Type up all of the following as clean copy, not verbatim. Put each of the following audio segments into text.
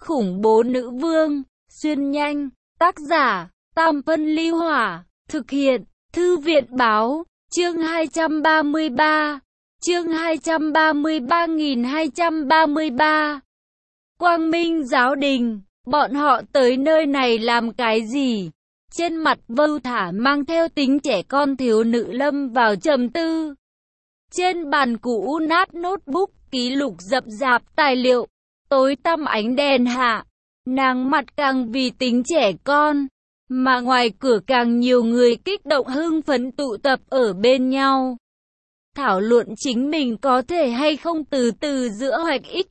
khủng bố nữ vương, xuyên nhanh, tác giả, Tam Phân Ly Hỏa, thực hiện, Thư viện báo, chương 233, chương 233.233. Quang Minh Giáo Đình, bọn họ tới nơi này làm cái gì? Trên mặt Vưu Thả mang theo tính trẻ con thiếu nữ lâm vào trầm tư. Trên bàn cũ nát notebook, ký lục rậm rạp tài liệu, tối tăm ánh đèn hạ, nàng mặt càng vì tính trẻ con, mà ngoài cửa càng nhiều người kích động hưng phấn tụ tập ở bên nhau. Thảo luận chính mình có thể hay không từ từ giữa hoạch ích.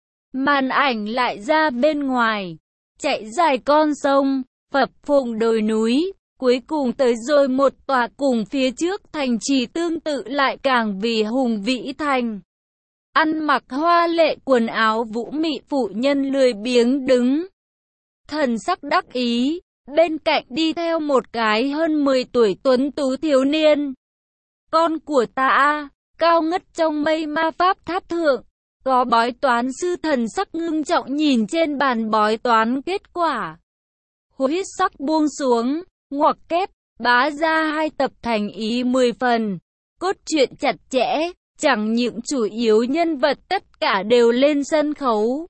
Màn ảnh lại ra bên ngoài, chạy dài con sông, phập phồng đồi núi, cuối cùng tới rồi một tòa cùng phía trước thành trì tương tự lại càng vì hùng vĩ thành. Ăn mặc hoa lệ quần áo vũ mị phụ nhân lười biếng đứng. Thần sắc đắc ý, bên cạnh đi theo một cái hơn 10 tuổi tuấn tú thiếu niên. Con của ta, cao ngất trong mây ma pháp tháp thượng, có bói toán sư thần sắc ngưng trọng nhìn trên bàn bói toán kết quả. Huyết sắc buông xuống, ngoặc kép, bá ra hai tập thành ý 10 phần. Cốt truyện chặt chẽ, chẳng những chủ yếu nhân vật tất cả đều lên sân khấu.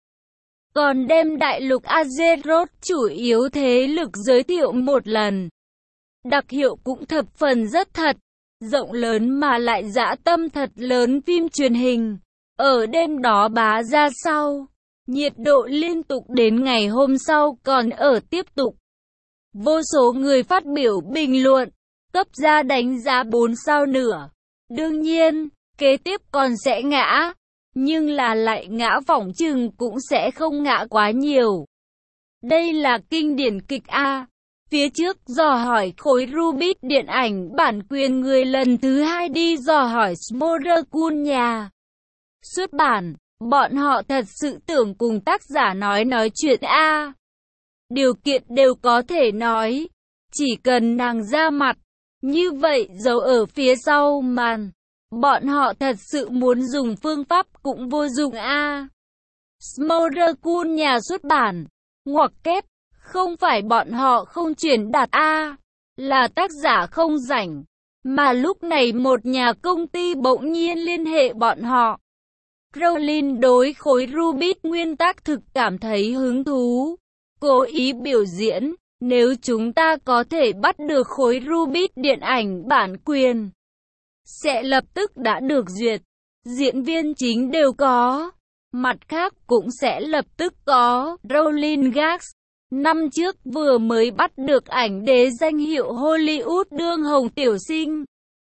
Còn đem đại lục Azeroth chủ yếu thế lực giới thiệu một lần. Đặc hiệu cũng thập phần rất thật, rộng lớn mà lại dã tâm thật lớn phim truyền hình. Ở đêm đó bá ra sau, nhiệt độ liên tục đến ngày hôm sau còn ở tiếp tục. Vô số người phát biểu bình luận, cấp ra đánh giá 4 sao nữa. Đương nhiên, kế tiếp còn sẽ ngã, nhưng là lại ngã phỏng chừng cũng sẽ không ngã quá nhiều. Đây là kinh điển kịch A. Phía trước dò hỏi khối Rubik điện ảnh bản quyền người lần thứ 2 đi dò hỏi Smolderkun nhà xuất bản, bọn họ thật sự tưởng cùng tác giả nói chuyện A. Điều kiện đều có thể nói, chỉ cần nàng ra mặt, như vậy giấu ở phía sau màn. Bọn họ thật sự muốn dùng phương pháp cũng vô dụng A. Smolderkun nhà xuất bản, ngoặc kép, không phải bọn họ không truyền đạt A, là tác giả không rảnh, mà lúc này một nhà công ty bỗng nhiên liên hệ bọn họ. Rowling đối khối Rubik nguyên tác thực cảm thấy hứng thú, cố ý biểu diễn, nếu chúng ta có thể bắt được khối Rubik điện ảnh bản quyền, sẽ lập tức đã được duyệt, diễn viên chính đều có, mặt khác cũng sẽ lập tức có. Rowling Gags, năm trước vừa mới bắt được ảnh đế danh hiệu Hollywood đương hồng tiểu sinh.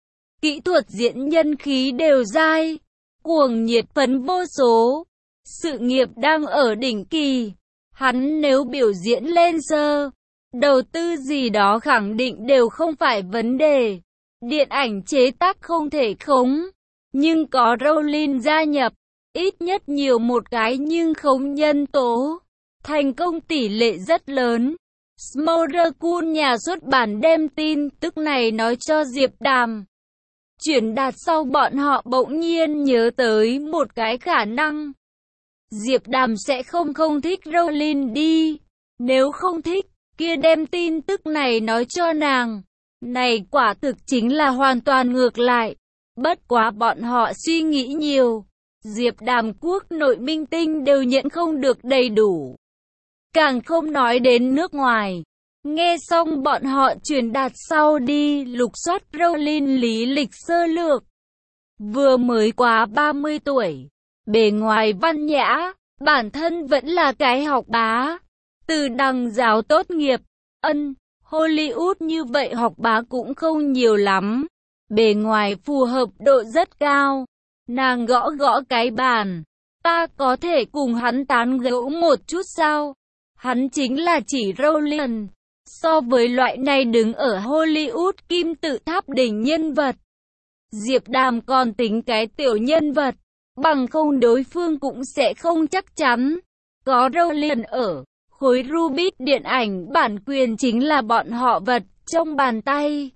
Kỹ thuật diễn nhân khí đều dai, cuồng nhiệt phấn vô số, sự nghiệp đang ở đỉnh kỳ. Hắn nếu biểu diễn lên sơ, đầu tư gì đó khẳng định đều không phải vấn đề. Điện ảnh chế tác không thể khống, nhưng có Rowling gia nhập, ít nhất nhiều một cái nhưng khống nhân tố. Thành công tỷ lệ rất lớn. Smolderkun nhà xuất bản đem tin tức này nói cho Diệp Đàm. Chuyển đạt sau bọn họ bỗng nhiên nhớ tới một cái khả năng. Diệp Đàm sẽ không thích Rowling đi. Nếu không thích, kia đem tin tức này nói cho nàng. Này quả thực chính là hoàn toàn ngược lại. Bất quá bọn họ suy nghĩ nhiều. Diệp Đàm quốc nội minh tinh đều nhận không được đầy đủ. Càng không nói đến nước ngoài. Nghe xong bọn họ truyền đạt sau đi lục soát Rowling lý lịch sơ lược. Vừa mới quá 30 tuổi. Bề ngoài văn nhã, bản thân vẫn là cái học bá. Từ đằng giáo tốt nghiệp, Hollywood như vậy học bá cũng không nhiều lắm. Bề ngoài phù hợp độ rất cao. Nàng gõ gõ cái bàn. Ta có thể cùng hắn tán gẫu một chút sao? Hắn chính là chỉ Rowling. So với loại này đứng ở Hollywood kim tự tháp đỉnh nhân vật, Diệp Đàm còn tính cái tiểu nhân vật. Bằng không đối phương cũng sẽ không chắc chắn. Có Rowling ở, khối Rubik điện ảnh bản quyền chính là bọn họ vật trong bàn tay.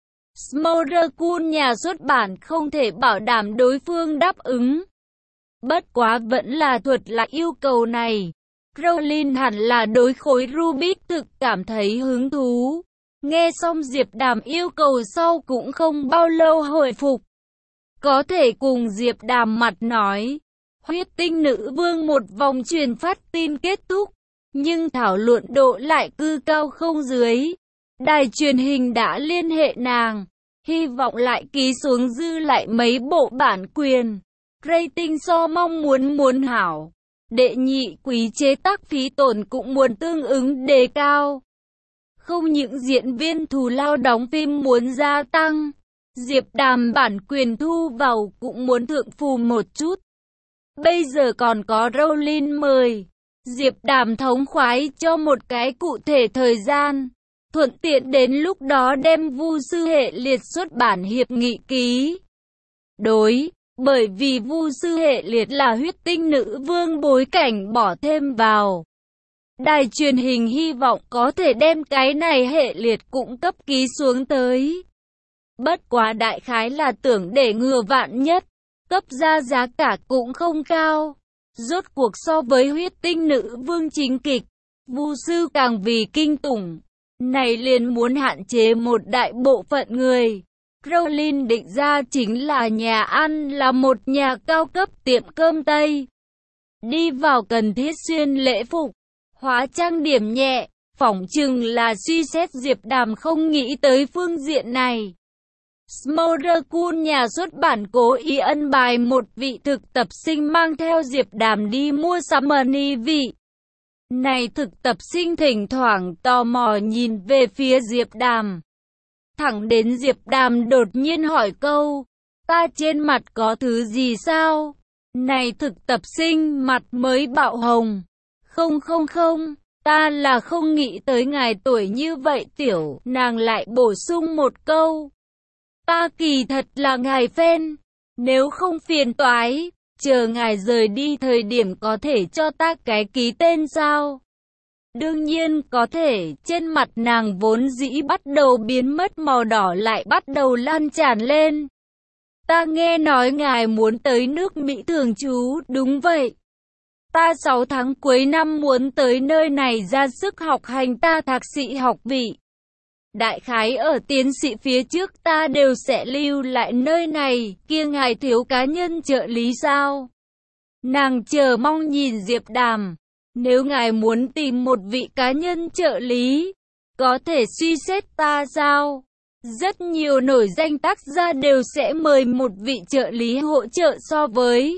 Smolderkun nhà xuất bản không thể bảo đảm đối phương đáp ứng. Bất quá vẫn là thuật lại yêu cầu này. Rowling hẳn là đối khối Rubik thực cảm thấy hứng thú. Nghe xong Diệp Đàm yêu cầu sau cũng không bao lâu hồi phục. Có thể cùng Diệp Đàm mặt nói. Huyết tinh nữ vương một vòng truyền phát tin kết thúc. Nhưng thảo luận độ lại cứ cao không dưới. Đài truyền hình đã liên hệ nàng. Hy vọng lại ký xuống dư lại mấy bộ bản quyền. Rating so mong muốn hảo. Đệ nhị quý chế tác phí tổn cũng muốn tương ứng đề cao. Không những diễn viên thù lao đóng phim muốn gia tăng, Diệp Đàm bản quyền thu vào cũng muốn thượng phù một chút. Bây giờ còn có Rowling mời, Diệp Đàm thống khoái cho một cái cụ thể thời gian, thuận tiện đến lúc đó đem Vu sư hệ liệt xuất bản hiệp nghị ký. Bởi vì Vu sư hệ liệt là huyết tinh nữ vương bối cảnh bỏ thêm vào. Đài truyền hình hy vọng có thể đem cái này hệ liệt cũng cấp ký xuống tới. Bất quá đại khái là tưởng để ngừa vạn nhất, cấp ra giá cả cũng không cao. Rốt cuộc so với huyết tinh nữ vương chính kịch, Vu sư càng vì kinh tủng. Này liền muốn hạn chế một đại bộ phận người. Rowling định ra chính là nhà ăn là một nhà cao cấp tiệm cơm Tây. Đi vào cần thiết xuyên lễ phục, hóa trang điểm nhẹ, phỏng chừng là suy xét Diệp Đàm không nghĩ tới phương diện này. Smothercool nhà xuất bản cố ý ân bài một vị thực tập sinh mang theo Diệp Đàm đi mua sắm money vị. Này thực tập sinh thỉnh thoảng tò mò nhìn về phía Diệp Đàm. Thẳng đến Diệp Đàm đột nhiên hỏi câu, ta trên mặt có thứ gì sao? Này thực tập sinh mặt mới bạo hồng. Không, ta là không nghĩ tới ngài tuổi như vậy tiểu. Nàng lại bổ sung một câu. Ta kỳ thật là ngài fan. Nếu không phiền toái, chờ ngài rời đi thời điểm có thể cho ta cái ký tên sao? Đương nhiên có thể, trên mặt nàng vốn dĩ bắt đầu biến mất màu đỏ lại bắt đầu lan tràn lên. Ta nghe nói ngài muốn tới nước Mỹ thường trú, đúng vậy. Ta 6 tháng cuối năm muốn tới nơi này ra sức học hành ta thạc sĩ học vị. Đại khái ở tiến sĩ phía trước ta đều sẽ lưu lại nơi này, kia ngài thiếu cá nhân trợ lý sao? Nàng chờ mong nhìn Diệp Đàm. Nếu ngài muốn tìm một vị cá nhân trợ lý, có thể suy xét ta sao? Rất nhiều nổi danh tác gia đều sẽ mời một vị trợ lý hỗ trợ so với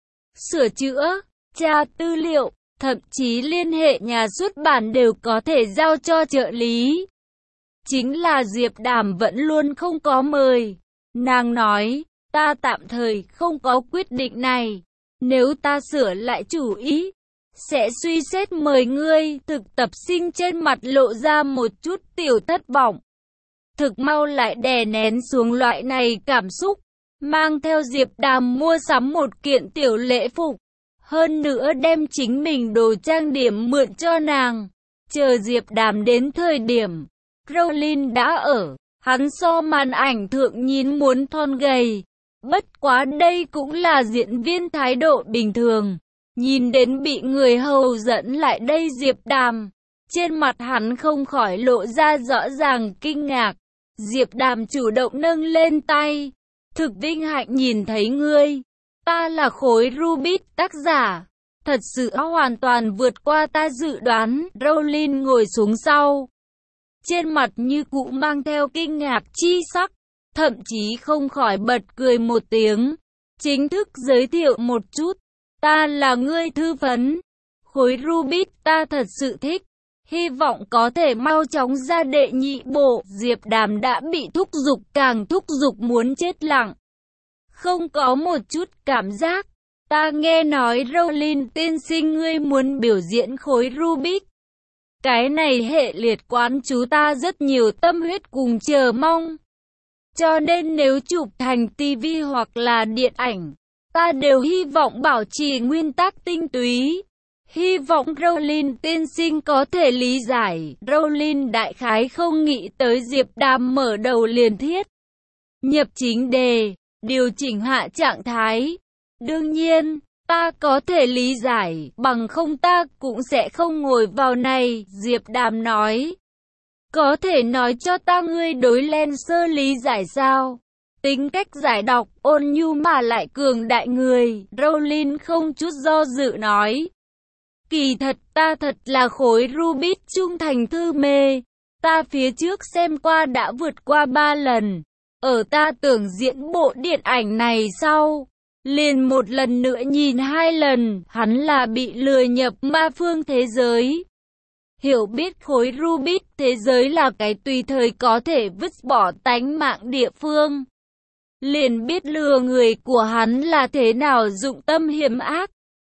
sửa chữa, tra tư liệu, thậm chí liên hệ nhà xuất bản đều có thể giao cho trợ lý. Chính là Diệp Đàm vẫn luôn không có mời. Nàng nói, ta tạm thời không có quyết định này. Nếu ta sửa lại chủ ý, sẽ suy xét mời ngươi. Thực tập sinh trên mặt lộ ra một chút tiểu thất vọng. Thực mau lại đè nén xuống loại này cảm xúc, mang theo Diệp Đàm mua sắm một kiện tiểu lễ phục. Hơn nữa đem chính mình đồ trang điểm mượn cho nàng. Chờ Diệp Đàm đến thời điểm, Rowling đã ở, hắn so màn ảnh thượng nhìn muốn thon gầy. Bất quá đây cũng là diễn viên thái độ bình thường. Nhìn đến bị người hầu dẫn lại đây Diệp Đàm, trên mặt hắn không khỏi lộ ra rõ ràng kinh ngạc. Diệp Đàm chủ động nâng lên tay. Thực vinh hạnh nhìn thấy ngươi. Ta là khối Rubik tác giả. Thật sự hoàn toàn vượt qua ta dự đoán. Rowling ngồi xuống sau. Trên mặt như cũ mang theo kinh ngạc chi sắc. Thậm chí không khỏi bật cười một tiếng. Chính thức giới thiệu một chút. Ta là ngươi thư vấn. Khối Rubik ta thật sự thích. Hy vọng có thể mau chóng ra đệ nhị bộ. Diệp Đàm đã bị thúc giục càng thúc giục muốn chết lặng. Không có một chút cảm giác. Ta nghe nói Rowling tiên sinh ngươi muốn biểu diễn khối Rubik. Cái này hệ liệt quán chú ta rất nhiều tâm huyết cùng chờ mong. Cho nên nếu chụp thành TV hoặc là điện ảnh, ta đều hy vọng bảo trì nguyên tắc tinh túy. Hy vọng Rowling tiên sinh có thể lý giải. Rowling đại khái không nghĩ tới Diệp Đàm mở đầu liền thiết. Nhập chính đề, điều chỉnh hạ trạng thái. Đương nhiên, Ta có thể lý giải, bằng không ta cũng sẽ không ngồi vào này, Diệp Đàm nói. Có thể nói cho ta ngươi đối Lancer lý giải sao? Tính cách giải độc, ôn nhu mà lại cường đại người, Rowling không chút do dự nói. Kỳ thật, ta thật là khối Rubik trung thành thư mê. Ta phía trước xem qua đã vượt qua 3 lần. Ở ta tưởng diễn bộ điện ảnh này sau. Liền một lần nữa nhìn 2 lần, hắn là bị lừa nhập ma phương thế giới. Hiểu biết khối Rubik thế giới là cái tùy thời có thể vứt bỏ tánh mạng địa phương. Liền biết lừa người của hắn là thế nào dụng tâm hiểm ác.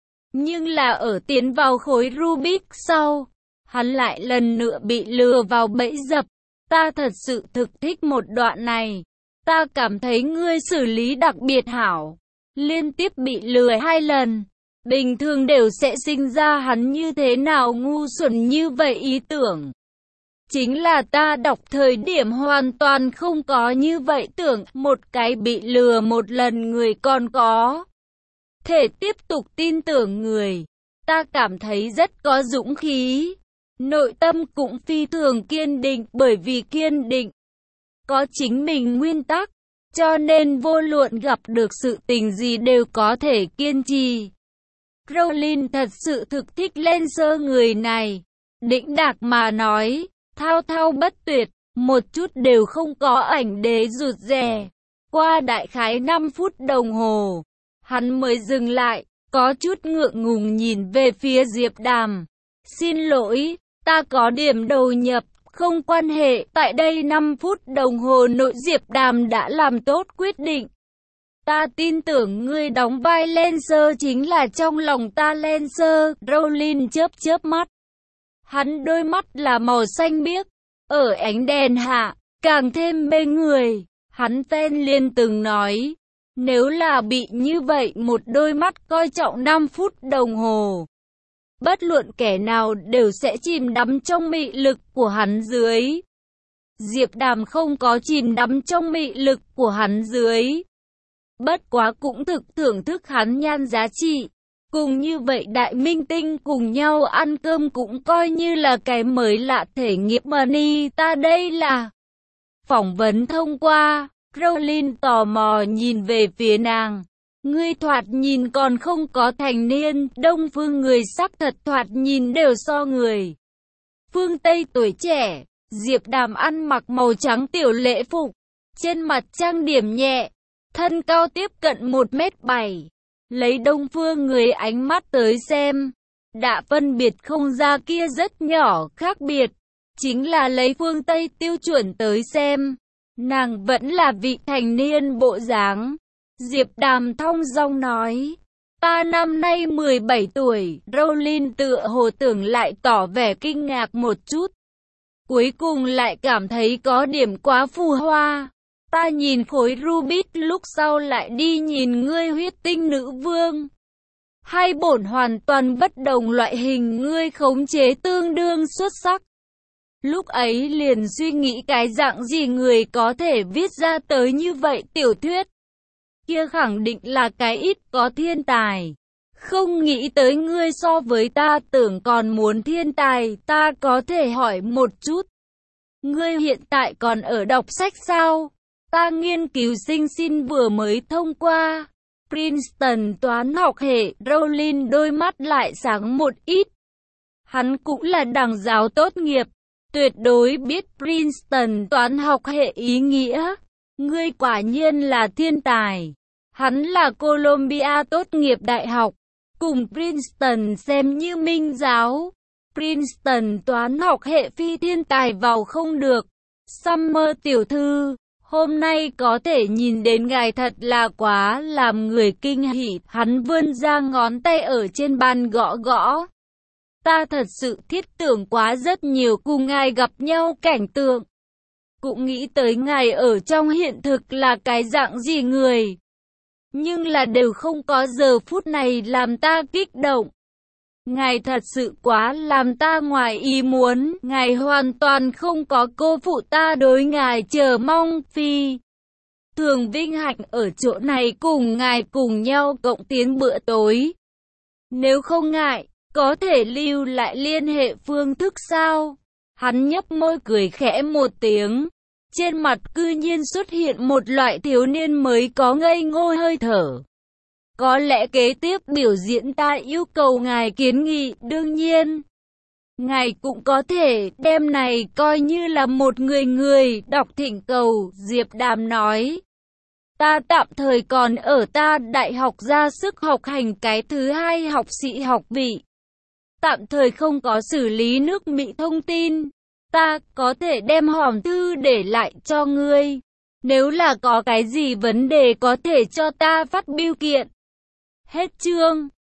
Nhưng là ở tiến vào khối Rubik sau, hắn lại lần nữa bị lừa vào bẫy dập. Ta thật sự thực thích một đoạn này. Ta cảm thấy ngươi xử lý đặc biệt hảo. Liên tiếp bị lừa 2 lần. Bình thường đều sẽ sinh ra hắn như thế nào ngu xuẩn như vậy ý tưởng. Chính là ta đọc thời điểm hoàn toàn không có như vậy tưởng, một cái bị lừa một lần người còn có thể tiếp tục tin tưởng người. Ta cảm thấy rất có dũng khí. Nội tâm cũng phi thường kiên định, bởi vì kiên định có chính mình nguyên tắc, cho nên vô luận gặp được sự tình gì đều có thể kiên trì. Rowling thật sự thực thích Lancer người này. Đĩnh đạc mà nói, thao thao bất tuyệt, một chút đều không có ảnh đế rụt rè. Qua đại khái 5 phút đồng hồ, hắn mới dừng lại, có chút ngượng ngùng nhìn về phía Diệp Đàm. Xin lỗi, ta có điểm đầu nhập, không quan hệ, tại đây 5 phút đồng hồ nội Diệp Đàm đã làm tốt quyết định. Ta tin tưởng ngươi đóng vai Lancer chính là trong lòng ta Lancer, Rowling chớp mắt. Hắn đôi mắt là màu xanh biếc, ở ánh đèn hạ, càng thêm mê người. Hắn fan liên từng nói, nếu là bị như vậy một đôi mắt coi trọng 5 phút đồng hồ, bất luận kẻ nào đều sẽ chìm đắm trong mị lực của hắn dưới. Diệp Đàm không có chìm đắm trong mị lực của hắn dưới. Bất quá cũng thực thưởng thức hắn nhan giá trị. Cùng như vậy đại minh tinh cùng nhau ăn cơm cũng coi như là cái mới lạ thể nghiệm money. Ta đây là phỏng vấn thông qua. Rowling tò mò nhìn về phía nàng. Ngươi thoạt nhìn còn không có thành niên. Đông phương người sắc thật thoạt nhìn đều so người phương Tây tuổi trẻ. Diệp Đàm ăn mặc màu trắng tiểu lễ phục, trên mặt trang điểm nhẹ, thân cao tiếp cận 1m7. Lấy đông phương người ánh mắt tới xem, đã phân biệt không ra kia rất nhỏ khác biệt. Chính là lấy phương Tây tiêu chuẩn tới xem, nàng vẫn là vị thành niên bộ dáng. Diệp Đàm thong dong nói, ta năm nay 17 tuổi, Rowling tựa hồ tưởng lại tỏ vẻ kinh ngạc một chút. Cuối cùng lại cảm thấy có điểm quá phù hoa. Ta nhìn khối Rubik lúc sau lại đi nhìn ngươi huyết tinh nữ vương. Hai bổn hoàn toàn bất đồng loại hình ngươi khống chế tương đương xuất sắc. Lúc ấy liền suy nghĩ cái dạng gì người có thể viết ra tới như vậy tiểu thuyết. Kia khẳng định là cái ít có thiên tài. Không nghĩ tới ngươi so với ta tưởng còn muốn thiên tài, ta có thể hỏi một chút. Ngươi hiện tại còn ở đọc sách sao? Ta nghiên cứu sinh xin vừa mới thông qua Princeton toán học hệ. Rowling đôi mắt lại sáng một ít. Hắn cũng là đằng giáo tốt nghiệp, tuyệt đối biết Princeton toán học hệ ý nghĩa. Ngươi quả nhiên là thiên tài. Hắn là Columbia tốt nghiệp đại học, cùng Princeton xem như minh giáo. Princeton toán học hệ phi thiên tài vào không được. Summer tiểu thư, hôm nay có thể nhìn đến ngài thật là quá làm người kinh hỉ. Hắn vươn ra ngón tay ở trên bàn gõ gõ. Ta thật sự thiết tưởng quá rất nhiều cùng ngài gặp nhau cảnh tượng. Cũng nghĩ tới ngài ở trong hiện thực là cái dạng gì người. Nhưng là đều không có giờ phút này làm ta kích động. Ngài thật sự quá làm ta ngoài ý muốn, ngài hoàn toàn không có cô phụ ta đối ngài chờ mong. Phi thường vinh hạnh ở chỗ này cùng ngài cùng nhau cộng tiến bữa tối. Nếu không ngại, có thể lưu lại liên hệ phương thức sao? Hắn nhấp môi cười khẽ một tiếng. Trên mặt cư nhiên xuất hiện một loại thiếu niên mới có ngây ngô hơi thở. Có lẽ kế tiếp biểu diễn ta yêu cầu ngài kiến nghị, đương nhiên. Ngài cũng có thể đem này coi như là một người đọc thỉnh cầu, Diệp Đàm nói. Ta tạm thời còn ở ta đại học ra sức học hành cái thứ hai học sĩ học vị. Tạm thời không có xử lý nước Mỹ thông tin. Ta có thể đem hòm thư để lại cho ngươi. Nếu là có cái gì vấn đề có thể cho ta phát bưu kiện. Hết chương.